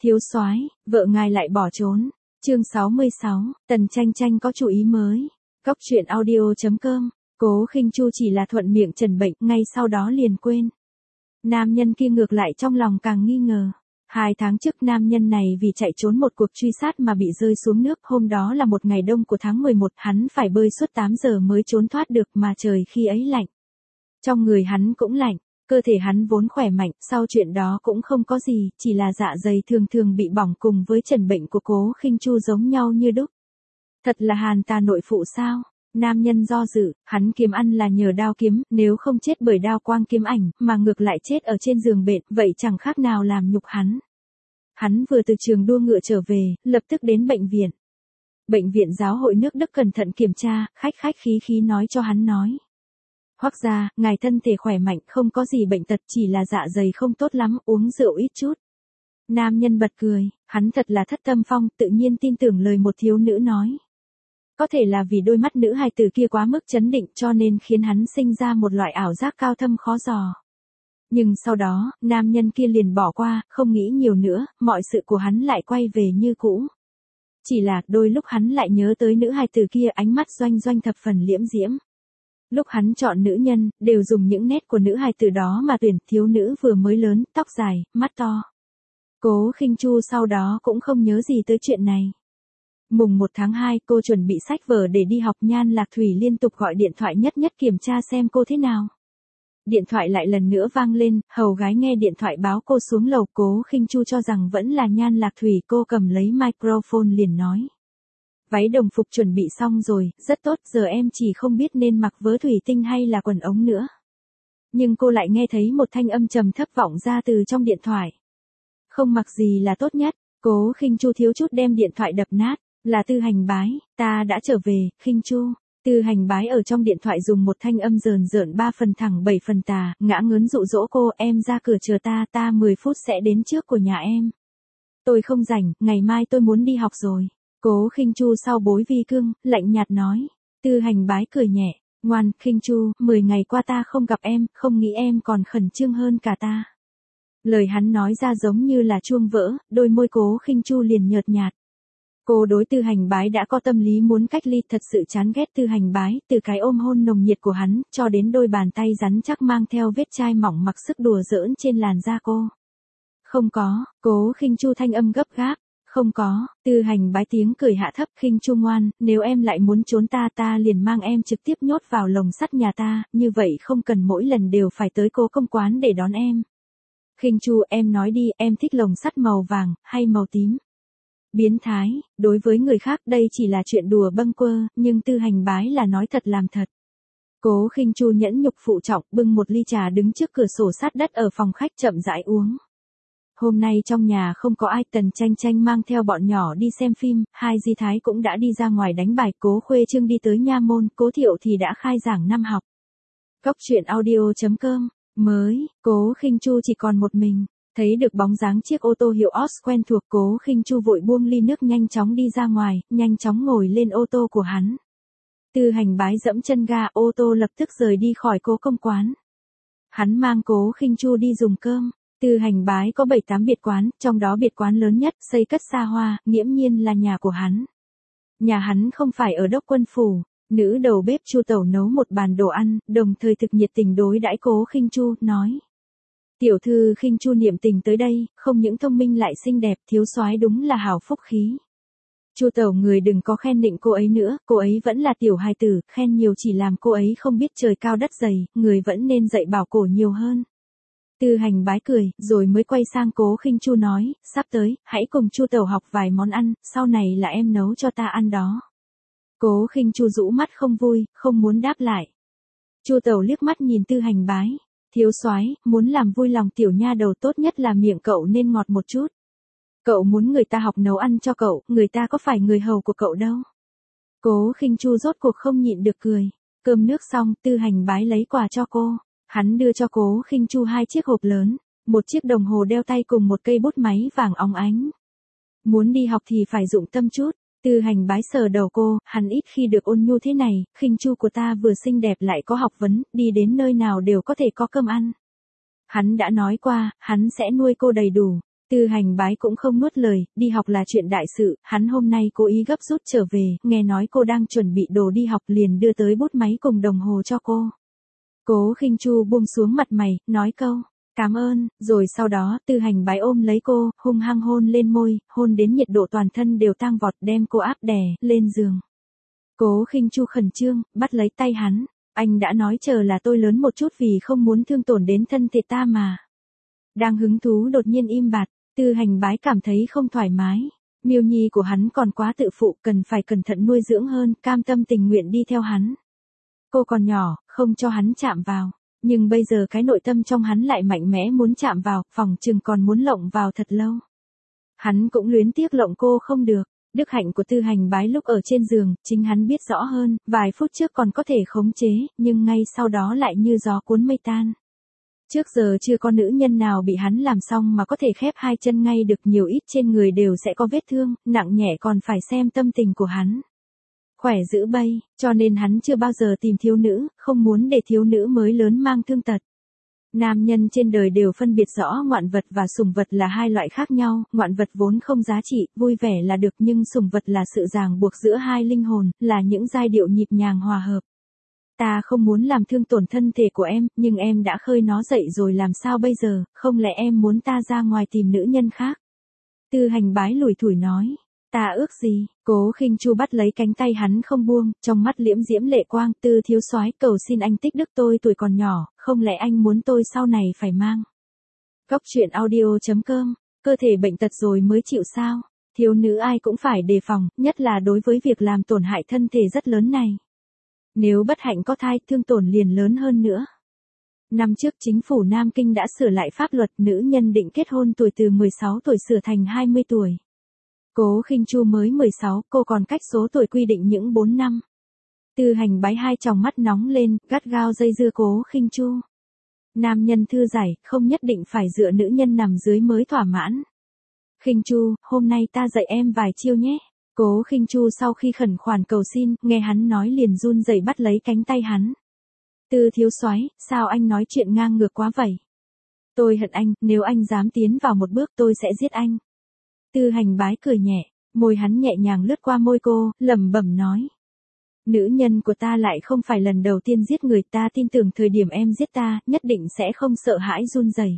Thiếu soái, vợ ngài lại bỏ trốn. Chương 66, Tần Tranh Tranh có chủ ý mới. Cóc truyện audio.com. Cố Khinh Chu chỉ là thuận miệng trần bệnh, ngay sau đó liền quên. Nam nhân kia ngược lại trong lòng càng nghi ngờ. 2 tháng trước nam nhân này vì chạy trốn một cuộc truy sát mà bị rơi xuống nước, hôm đó là một ngày đông của tháng 11, hắn phải bơi suốt 8 giờ mới trốn thoát được, mà trời khi ấy lạnh. Trong người hắn cũng lạnh, cơ thể hắn vốn khỏe mạnh, sau chuyện đó cũng không có gì, chỉ là dạ dày thường thường bị bỏng cùng với trần bệnh của Cố Khinh Chu giống nhau như đúc. Thật là hàn tà nội phụ sao? Nam nhân do dự, hắn kiếm ăn là nhờ đao kiếm, nếu không chết bởi đao quang kiếm ảnh, mà ngược lại chết ở trên giường bệnh, vậy chẳng khác nào làm nhục hắn. Hắn vừa từ trường đua ngựa trở về, lập tức đến bệnh viện. Bệnh viện giáo hội nước Đức cẩn thận kiểm tra, khách khí nói cho hắn nói. Hoắc gia, ngài thân thể khỏe mạnh, không có gì bệnh tật, chỉ là dạ dày không tốt lắm, uống rượu ít chút. Nam nhân bật cười, hắn thật là thất tâm phong, tự nhiên tin tưởng lời một thiếu nữ nói. Có thể là vì đôi mắt nữ hài tử kia quá mức chấn định cho nên khiến hắn sinh ra một loại ảo giác cao thâm khó dò. Nhưng sau đó, nam nhân kia liền bỏ qua, không nghĩ nhiều nữa, mọi sự của hắn lại quay về như cũ. Chỉ là, đôi lúc hắn lại nhớ tới nữ hài tử kia, ánh mắt doanh thập phần liễm diễm. Lúc hắn chọn nữ nhân, đều dùng những nét của nữ hài tử đó mà tuyển, thiếu nữ vừa mới lớn, tóc dài, mắt to. Cố Khinh Chu sau đó cũng không nhớ gì tới chuyện này. Mùng 1 tháng 2, cô chuẩn bị sách vở để đi học, Nhan Lạc Thủy liên tục gọi điện thoại nhất kiểm tra xem cô thế nào. Điện thoại lại lần nữa vang lên, hầu gái nghe điện thoại báo cô xuống lầu. Cố Khinh Chu cho rằng vẫn là Nhan Lạc Thủy, cô cầm lấy microphone liền nói. Váy đồng phục chuẩn bị xong rồi, rất tốt, giờ em chỉ không biết nên mặc vớ thủy tinh hay là quần ống nữa. Nhưng cô lại nghe thấy một thanh âm trầm thấp vọng ra từ trong điện thoại. Không mặc gì là tốt nhất. Cố Khinh Chu thiếu chút đem điện thoại đập nát. Là Tư Hành Bái, ta đã trở về, Khinh Chu. Tư Hành Bái ở trong điện thoại dùng một thanh âm rờn 3 phần thẳng 7 phần tà, ngã ngớn dụ dỗ cô, em ra cửa chờ ta 10 phút sẽ đến trước của nhà em. Tôi không rảnh, ngày mai tôi muốn đi học rồi. Cố Khinh Chu sau bối vi cương, lạnh nhạt nói. Tư Hành Bái cười nhẹ, ngoan, Khinh Chu, 10 ngày qua ta không gặp em, không nghĩ em còn khẩn trương hơn cả ta. Lời hắn nói ra giống như là chuông vỡ, đôi môi Cố Khinh Chu liền nhợt nhạt. Cô đối Tư Hành Bái đã có tâm lý muốn cách ly, thật sự chán ghét Tư Hành Bái, từ cái ôm hôn nồng nhiệt của hắn, cho đến đôi bàn tay rắn chắc mang theo vết chai mỏng mặc sức đùa giỡn trên làn da cô. Không có, Cố Khinh Chu thanh âm gấp gáp. Không có, Tư Hành Bái tiếng cười hạ thấp, Khinh Chu ngoan, nếu em lại muốn trốn ta liền mang em trực tiếp nhốt vào lồng sắt nhà ta, như vậy không cần mỗi lần đều phải tới Cố công quán để đón em. Khinh Chu, em nói đi, em thích lồng sắt màu vàng, hay màu tím? Biến thái, đối với người khác đây chỉ là chuyện đùa bâng quơ, nhưng Tư Hành Bái là nói thật làm thật. Cố Khinh Chu nhẫn nhục phụ trọng, bưng một ly trà đứng trước cửa sổ sát đất ở phòng khách chậm rãi uống. Hôm nay trong nhà không có ai, Tần Tranh Tranh mang theo bọn nhỏ đi xem phim, hai Di Thái cũng đã đi ra ngoài đánh bài, Cố Khuê Trương đi tới nha môn, Cố Thiệu thì đã khai giảng năm học. Cóc truyện audio.com, mới, Cố Khinh Chu chỉ còn một mình. Thấy được bóng dáng chiếc ô tô hiệu Oz quen thuộc, Cố Khinh Chu vội buông ly nước nhanh chóng đi ra ngoài, nhanh chóng ngồi lên ô tô của hắn. Tư Hành Bái dẫm chân ga, ô tô lập tức rời đi khỏi Cố công quán. Hắn mang Cố Khinh Chu đi dùng cơm. Tư Hành Bái có 7-8 biệt quán, trong đó biệt quán lớn nhất, xây cất xa hoa, nghiễm nhiên là nhà của hắn. Nhà hắn không phải ở Đốc Quân phủ. Nữ đầu bếp Chu Tẩu nấu một bàn đồ ăn, đồng thời thực nhiệt tình đối đãi Cố Khinh Chu, nói. Tiểu thư Khinh Chu niệm tình tới đây, không những thông minh lại xinh đẹp, thiếu soái đúng là hảo phúc khí. Chu Tẩu người đừng có khen nịnh cô ấy nữa, cô ấy vẫn là tiểu hài tử, khen nhiều chỉ làm cô ấy không biết trời cao đất dày, người vẫn nên dạy bảo cổ nhiều hơn. Tư Hành Bái cười, rồi mới quay sang Cố Khinh Chu nói, sắp tới, hãy cùng Chu Tẩu học vài món ăn, sau này là em nấu cho ta ăn đó. Cố Khinh Chu rũ mắt không vui, không muốn đáp lại. Chu Tẩu liếc mắt nhìn Tư Hành Bái. Thiếu soái, muốn làm vui lòng tiểu nha đầu tốt nhất là miệng cậu nên ngọt một chút. Cậu muốn người ta học nấu ăn cho cậu, người ta có phải người hầu của cậu đâu. Cố Khinh Chu rốt cuộc không nhịn được cười. Cơm nước xong, Tư Hành Bái lấy quà cho cô. Hắn đưa cho Cố Khinh Chu 2 chiếc hộp lớn, một chiếc đồng hồ đeo tay cùng một cây bút máy vàng óng ánh. Muốn đi học thì phải dụng tâm chút. Tư Hành Bái sờ đầu cô, hắn ít khi được ôn nhu thế này, Khinh Chu của ta vừa xinh đẹp lại có học vấn, đi đến nơi nào đều có thể có cơm ăn. Hắn đã nói qua, hắn sẽ nuôi cô đầy đủ. Tư Hành Bái cũng không nuốt lời, đi học là chuyện đại sự, hắn hôm nay cố ý gấp rút trở về, nghe nói cô đang chuẩn bị đồ đi học liền đưa tới bút máy cùng đồng hồ cho cô. Cố Khinh Chu buông xuống mặt mày, nói câu, cảm ơn, rồi sau đó Tư Hành Bái ôm lấy cô, hung hăng hôn lên môi, hôn đến nhiệt độ toàn thân đều tăng vọt đem cô áp đè lên giường. Cố Khinh Chu khẩn trương, bắt lấy tay hắn, anh đã nói chờ là tôi lớn một chút vì không muốn thương tổn đến thân thể ta mà. Đang hứng thú đột nhiên im bặt, Tư Hành Bái cảm thấy không thoải mái. Miêu Nhi của hắn còn quá tự phụ, cần phải cẩn thận nuôi dưỡng hơn, cam tâm tình nguyện đi theo hắn. Cô còn nhỏ, không cho hắn chạm vào. Nhưng bây giờ cái nội tâm trong hắn lại mạnh mẽ muốn chạm vào, phòng chừng còn muốn lộng vào thật lâu. Hắn cũng luyến tiếc lộng cô không được. Đức hạnh của Tư Hành Bái lúc ở trên giường, chính hắn biết rõ hơn, vài phút trước còn có thể khống chế, nhưng ngay sau đó lại như gió cuốn mây tan. Trước giờ chưa có nữ nhân nào bị hắn làm xong mà có thể khép hai chân ngay được, nhiều ít trên người đều sẽ có vết thương, nặng nhẹ còn phải xem tâm tình của hắn. Khỏe giữ bay, cho nên hắn chưa bao giờ tìm thiếu nữ, không muốn để thiếu nữ mới lớn mang thương tật. Nam nhân trên đời đều phân biệt rõ ngoạn vật và sủng vật là hai loại khác nhau, ngoạn vật vốn không giá trị, vui vẻ là được, nhưng sủng vật là sự ràng buộc giữa hai linh hồn, là những giai điệu nhịp nhàng hòa hợp. Ta không muốn làm thương tổn thân thể của em, nhưng em đã khơi nó dậy rồi làm sao bây giờ, không lẽ em muốn ta ra ngoài tìm nữ nhân khác? Tư Hành Bái lủi thủi nói, ta ước gì? Cố Khinh Chu bắt lấy cánh tay hắn không buông, trong mắt liễm diễm lệ quang, Tư thiếu soái cầu xin anh tích đức, tôi tuổi còn nhỏ, không lẽ anh muốn tôi sau này phải mang? Góc truyện audio.com, cơ thể bệnh tật rồi mới chịu sao? Thiếu nữ ai cũng phải đề phòng, nhất là đối với việc làm tổn hại thân thể rất lớn này. Nếu bất hạnh có thai, thương tổn liền lớn hơn nữa. Năm trước chính phủ Nam Kinh đã sửa lại pháp luật, nữ nhân định kết hôn tuổi từ 16 tuổi sửa thành 20 tuổi. Cố Khinh Chu mới 16, cô còn cách số tuổi quy định những 4 năm. Tư Hành Bái hai tròng mắt nóng lên, gắt gao dây dưa Cố Khinh Chu. Nam nhân thư giải, không nhất định phải dựa nữ nhân nằm dưới mới thỏa mãn. Khinh Chu, hôm nay ta dạy em vài chiêu nhé. Cố Khinh Chu sau khi khẩn khoản cầu xin, nghe hắn nói liền run rẩy bắt lấy cánh tay hắn. Tư thiếu soái, sao anh nói chuyện ngang ngược quá vậy? Tôi hận anh, nếu anh dám tiến vào một bước tôi sẽ giết anh. Tư Hành Bái cười nhẹ, môi hắn nhẹ nhàng lướt qua môi cô, lẩm bẩm nói. Nữ nhân của ta lại không phải lần đầu tiên giết người, ta tin tưởng thời điểm em giết ta, nhất định sẽ không sợ hãi run rẩy.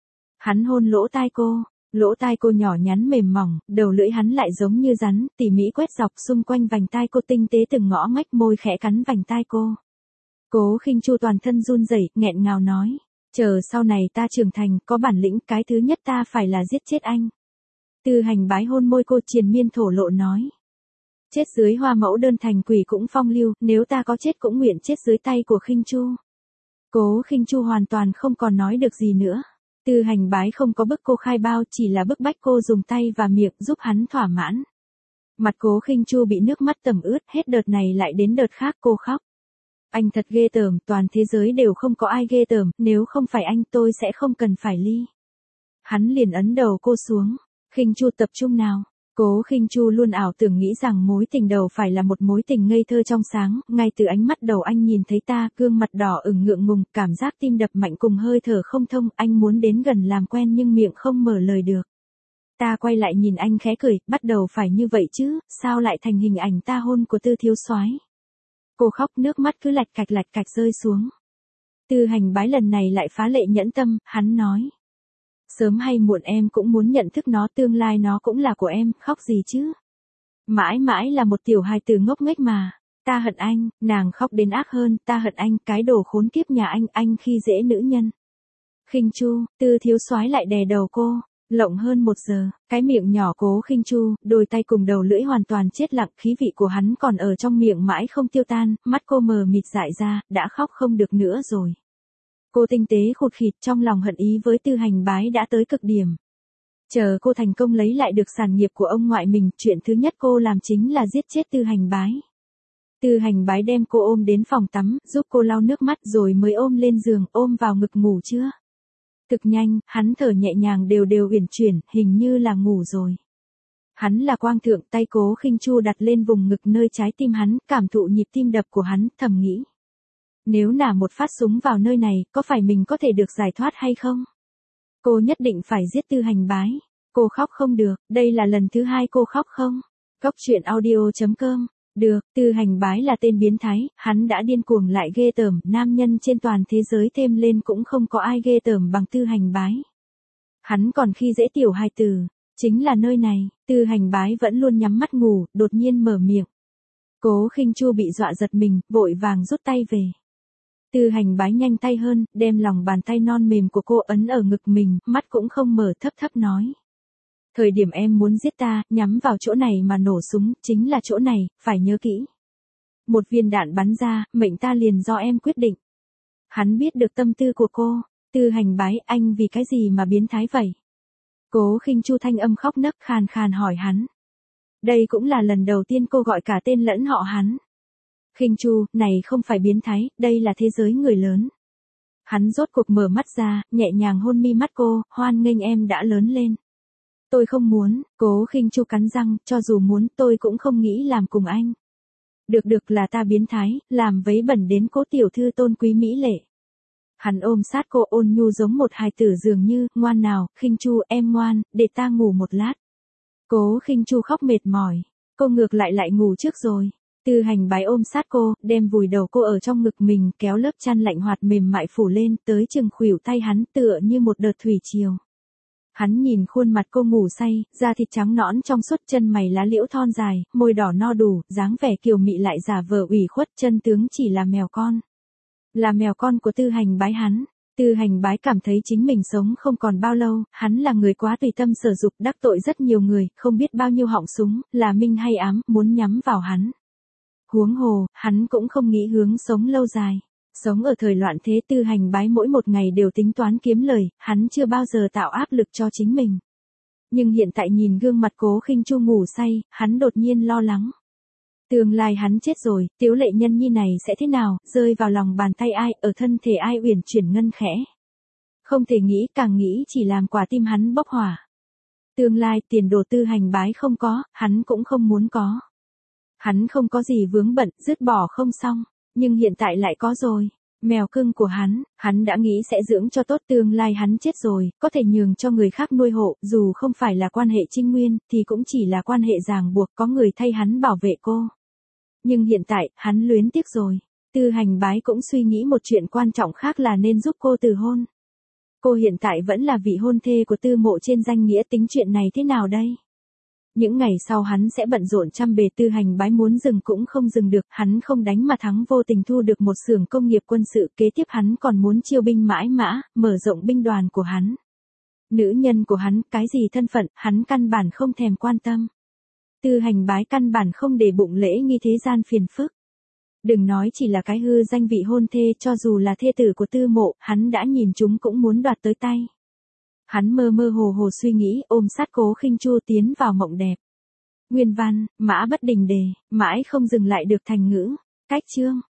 Hắn hôn lỗ tai cô. Lỗ tai cô nhỏ nhắn mềm mỏng, đầu lưỡi hắn lại giống như rắn, tỉ mỉ quét dọc xung quanh vành tai cô, tinh tế từng ngõ ngách, môi khẽ cắn vành tai cô. Cố Khinh Chu toàn thân run rẩy, nghẹn ngào nói, chờ sau này ta trưởng thành, có bản lĩnh, cái thứ nhất ta phải là giết chết anh. Tư Hành Bái hôn môi cô, triền miên thổ lộ nói. Chết dưới hoa mẫu đơn thành quỷ cũng phong lưu, nếu ta có chết cũng nguyện chết dưới tay của Khinh Chu. Cố Khinh Chu hoàn toàn không còn nói được gì nữa. Tư Hành Bái không có bức cô khai bao, chỉ là bức bách cô dùng tay và miệng giúp hắn thỏa mãn. Mặt Cố Khinh Chu bị nước mắt tẩm ướt, hết đợt này lại đến đợt khác cô khóc. Anh thật ghê tởm, toàn thế giới đều không có ai ghê tởm, nếu không phải anh tôi sẽ không cần phải ly. Hắn liền ấn đầu cô xuống. Khinh Chu tập trung nào. Cố Khinh Chu luôn ảo tưởng nghĩ rằng mối tình đầu phải là một mối tình ngây thơ trong sáng, ngay từ ánh mắt đầu anh nhìn thấy ta, gương mặt đỏ ửng ngượng ngùng, cảm giác tim đập mạnh cùng hơi thở không thông, anh muốn đến gần làm quen nhưng miệng không mở lời được. Ta quay lại nhìn anh khẽ cười, bắt đầu phải như vậy chứ, sao lại thành hình ảnh ta hôn của Tư thiếu soái. Cô khóc, nước mắt cứ lạch cạch rơi xuống. Tư Hành Bái lần này lại phá lệ nhẫn tâm, hắn nói. Sớm hay muộn em cũng muốn nhận thức nó, tương lai nó cũng là của em, khóc gì chứ. Mãi mãi là một tiểu hài tử ngốc nghếch mà. Ta hận anh, nàng khóc đến ác hơn, ta hận anh, cái đồ khốn kiếp nhà anh khi dễ nữ nhân. Khinh Chu, Tư thiếu soái lại đè đầu cô, lộng hơn 1 giờ, cái miệng nhỏ Cố Khinh Chu, đôi tay cùng đầu lưỡi hoàn toàn chết lặng, khí vị của hắn còn ở trong miệng mãi không tiêu tan, mắt cô mờ mịt dại ra, đã khóc không được nữa rồi. Cô tinh tế khụt khịt, trong lòng hận ý với Tư Hành Bái đã tới cực điểm. Chờ cô thành công lấy lại được sản nghiệp của ông ngoại mình, chuyện thứ nhất cô làm chính là giết chết Tư Hành Bái. Tư Hành Bái đem cô ôm đến phòng tắm, giúp cô lau nước mắt rồi mới ôm lên giường, ôm vào ngực ngủ chưa. Thực nhanh, hắn thở nhẹ nhàng đều uyển chuyển, hình như là ngủ rồi. Hắn là quang thượng, tay Cố Khinh Chu đặt lên vùng ngực nơi trái tim hắn, cảm thụ nhịp tim đập của hắn, thầm nghĩ. Nếu nả một phát súng vào nơi này, có phải mình có thể được giải thoát hay không? Cô nhất định phải giết Tư Hành Bái. Cô khóc không được, đây là lần thứ 2 cô khóc không? Cóc truyện audio.com. Được, Tư Hành Bái là tên biến thái, hắn đã điên cuồng lại ghê tởm, nam nhân trên toàn thế giới thêm lên cũng không có ai ghê tởm bằng Tư Hành Bái. Hắn còn khi dễ tiểu hài tử, chính là nơi này, Tư Hành Bái vẫn luôn nhắm mắt ngủ, đột nhiên mở miệng. Cố Khinh Chu bị dọa giật mình, vội vàng rút tay về. Tư Hành Bái nhanh tay hơn, đem lòng bàn tay non mềm của cô ấn ở ngực mình, mắt cũng không mở, thấp thấp nói. Thời điểm em muốn giết ta, nhắm vào chỗ này mà nổ súng, chính là chỗ này, phải nhớ kỹ. Một viên đạn bắn ra, mệnh ta liền do em quyết định. Hắn biết được tâm tư của cô. Tư Hành Bái, anh vì cái gì mà biến thái vậy? Cố Khinh Chu thanh âm khóc nấc khàn khàn hỏi hắn. Đây cũng là lần đầu tiên cô gọi cả tên lẫn họ hắn. Khinh Chu, này không phải biến thái, đây là thế giới người lớn. Hắn rốt cuộc mở mắt ra, nhẹ nhàng hôn mi mắt cô, hoan nghênh em đã lớn lên. Tôi không muốn, Cố Khinh Chu cắn răng, cho dù muốn tôi cũng không nghĩ làm cùng anh. Được là ta biến thái, làm vấy bẩn đến Cố tiểu thư tôn quý mỹ lệ. Hắn ôm sát cô ôn nhu giống một hài tử dường như, ngoan nào, Khinh Chu em ngoan, để ta ngủ một lát. Cố Khinh Chu khóc mệt mỏi, cô ngược lại ngủ trước rồi. Tư Hành Bái ôm sát cô, đem vùi đầu cô ở trong ngực mình, kéo lớp chăn lạnh hoạt mềm mại phủ lên, tới chừng khuỷu tay hắn tựa như một đợt thủy triều. Hắn nhìn khuôn mặt cô ngủ say, da thịt trắng nõn trong suốt, chân mày lá liễu thon dài, môi đỏ no đủ, dáng vẻ kiều mị lại giả vờ ủy khuất, chân tướng chỉ là mèo con. Là mèo con của Tư Hành Bái hắn. Tư Hành Bái cảm thấy chính mình sống không còn bao lâu, hắn là người quá tùy tâm sở dục, đắc tội rất nhiều người, không biết bao nhiêu họng súng, là minh hay ám, muốn nhắm vào hắn. Huống hồ, hắn cũng không nghĩ hướng sống lâu dài. Sống ở thời loạn thế, Tư Hành Bái mỗi một ngày đều tính toán kiếm lời, hắn chưa bao giờ tạo áp lực cho chính mình. Nhưng hiện tại nhìn gương mặt Cố Khinh Chu ngủ say, hắn đột nhiên lo lắng. Tương lai hắn chết rồi, Tiếu Lệ Nhân nhi này sẽ thế nào, rơi vào lòng bàn tay ai, ở thân thể ai uyển chuyển ngân khẽ. Không thể nghĩ, càng nghĩ chỉ làm quả tim hắn bốc hỏa. Tương lai tiền đồ Tư Hành Bái không có, hắn cũng không muốn có. Hắn không có gì vướng bận, dứt bỏ không xong, nhưng hiện tại lại có rồi. Mèo cưng của hắn đã nghĩ sẽ dưỡng cho tốt, tương lai hắn chết rồi, có thể nhường cho người khác nuôi hộ, dù không phải là quan hệ trinh nguyên, thì cũng chỉ là quan hệ ràng buộc, có người thay hắn bảo vệ cô. Nhưng hiện tại, hắn luyến tiếc rồi. Tư Hành Bái cũng suy nghĩ một chuyện quan trọng khác là nên giúp cô từ hôn. Cô hiện tại vẫn là vị hôn thê của Tư Mộ trên danh nghĩa, tính chuyện này thế nào đây? Những ngày sau hắn sẽ bận rộn trăm bề. Tư Hành Bái muốn dừng cũng không dừng được, hắn không đánh mà thắng, vô tình thu được một xưởng công nghiệp quân sự, kế tiếp hắn còn muốn chiêu binh mãi mã, mở rộng binh đoàn của hắn. Nữ nhân của hắn, cái gì thân phận, hắn căn bản không thèm quan tâm. Tư Hành Bái căn bản không để bụng lễ nghi thế gian phiền phức. Đừng nói chỉ là cái hư danh vị hôn thê, cho dù là thê tử của Tư Mộ, hắn đã nhìn chúng cũng muốn đoạt tới tay. Hắn mơ mơ hồ suy nghĩ, ôm sát Cố Khinh Chu tiến vào mộng đẹp. Nguyên văn, mã bất đình đề, mãi không dừng lại được thành ngữ. Cách chương.